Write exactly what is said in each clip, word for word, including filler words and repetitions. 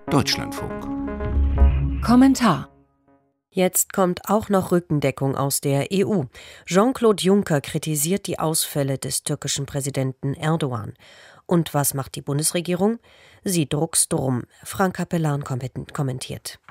Deutschlandfunk. Kommentar. Jetzt kommt auch noch Rückendeckung aus der E U. Jean-Claude Juncker kritisiert die Ausfälle des türkischen Präsidenten Erdogan. Und was macht die Bundesregierung? Sie druckst drum. Frank Capellan kommentiert.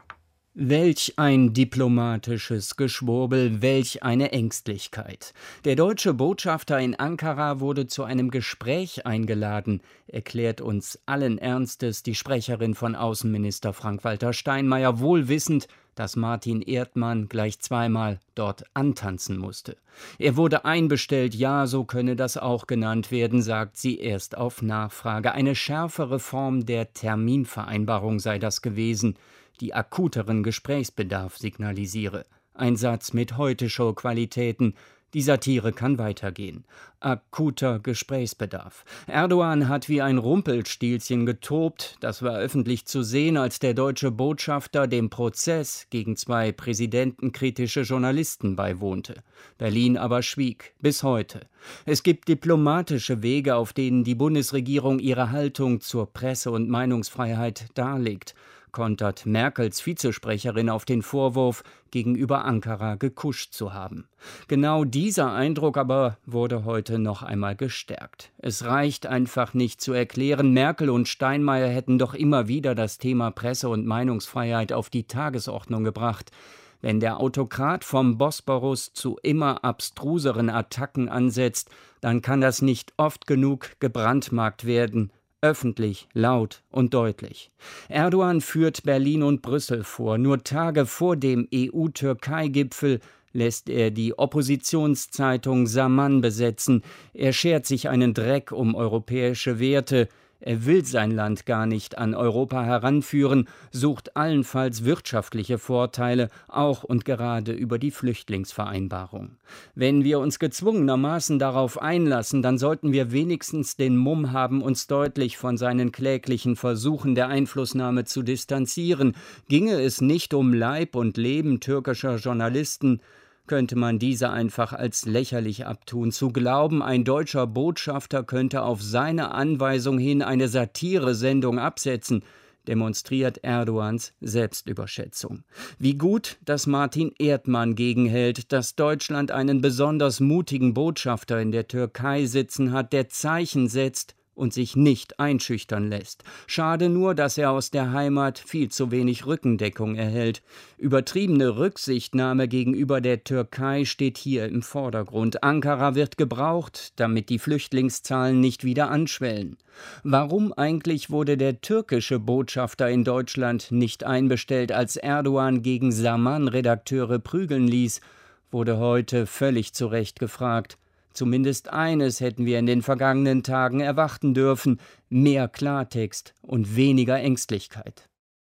Welch ein diplomatisches Geschwurbel, welch eine Ängstlichkeit. Der deutsche Botschafter in Ankara wurde zu einem Gespräch eingeladen, erklärt uns allen Ernstes die Sprecherin von Außenminister Frank-Walter Steinmeier, wohl wissend, dass Martin Erdmann gleich zweimal dort antanzen musste. Er wurde einbestellt, ja, so könne das auch genannt werden, sagt sie erst auf Nachfrage. Eine schärfere Form der Terminvereinbarung sei das gewesen, die akuteren Gesprächsbedarf signalisiere. Ein Satz mit Heute-Show-Qualitäten. Die Satire kann weitergehen. Akuter Gesprächsbedarf. Erdogan hat wie ein Rumpelstilzchen getobt. Das war öffentlich zu sehen, als der deutsche Botschafter dem Prozess gegen zwei präsidentenkritische Journalisten beiwohnte. Berlin aber schwieg. Bis heute. Es gibt diplomatische Wege, auf denen die Bundesregierung ihre Haltung zur Presse- und Meinungsfreiheit darlegt, kontert Merkels Vizesprecherin auf den Vorwurf, gegenüber Ankara gekuscht zu haben. Genau dieser Eindruck aber wurde heute noch einmal gestärkt. Es reicht einfach nicht zu erklären, Merkel und Steinmeier hätten doch immer wieder das Thema Presse- und Meinungsfreiheit auf die Tagesordnung gebracht. Wenn der Autokrat vom Bosporus zu immer abstruseren Attacken ansetzt, dann kann das nicht oft genug gebrandmarkt werden. Öffentlich, laut und deutlich. Erdogan führt Berlin und Brüssel vor. Nur Tage vor dem E U-Türkei-Gipfel lässt er die Oppositionszeitung Zaman besetzen. Er schert sich einen Dreck um europäische Werte. Er will sein Land gar nicht an Europa heranführen, sucht allenfalls wirtschaftliche Vorteile, auch und gerade über die Flüchtlingsvereinbarung. Wenn wir uns gezwungenermaßen darauf einlassen, dann sollten wir wenigstens den Mumm haben, uns deutlich von seinen kläglichen Versuchen der Einflussnahme zu distanzieren. Ginge es nicht um Leib und Leben türkischer Journalisten, könnte man diese einfach als lächerlich abtun. Zu glauben, ein deutscher Botschafter könnte auf seine Anweisung hin eine Satiresendung absetzen, demonstriert Erdogans Selbstüberschätzung. Wie gut, dass Martin Erdmann gegenhält, dass Deutschland einen besonders mutigen Botschafter in der Türkei sitzen hat, der Zeichen setzt und sich nicht einschüchtern lässt. Schade nur, dass er aus der Heimat viel zu wenig Rückendeckung erhält. Übertriebene Rücksichtnahme gegenüber der Türkei steht hier im Vordergrund. Ankara wird gebraucht, damit die Flüchtlingszahlen nicht wieder anschwellen. Warum eigentlich wurde der türkische Botschafter in Deutschland nicht einbestellt, als Erdogan gegen Zaman-Redakteure prügeln ließ, wurde heute völlig zu Recht gefragt. Zumindest eines hätten wir in den vergangenen Tagen erwarten dürfen: mehr Klartext und weniger Ängstlichkeit.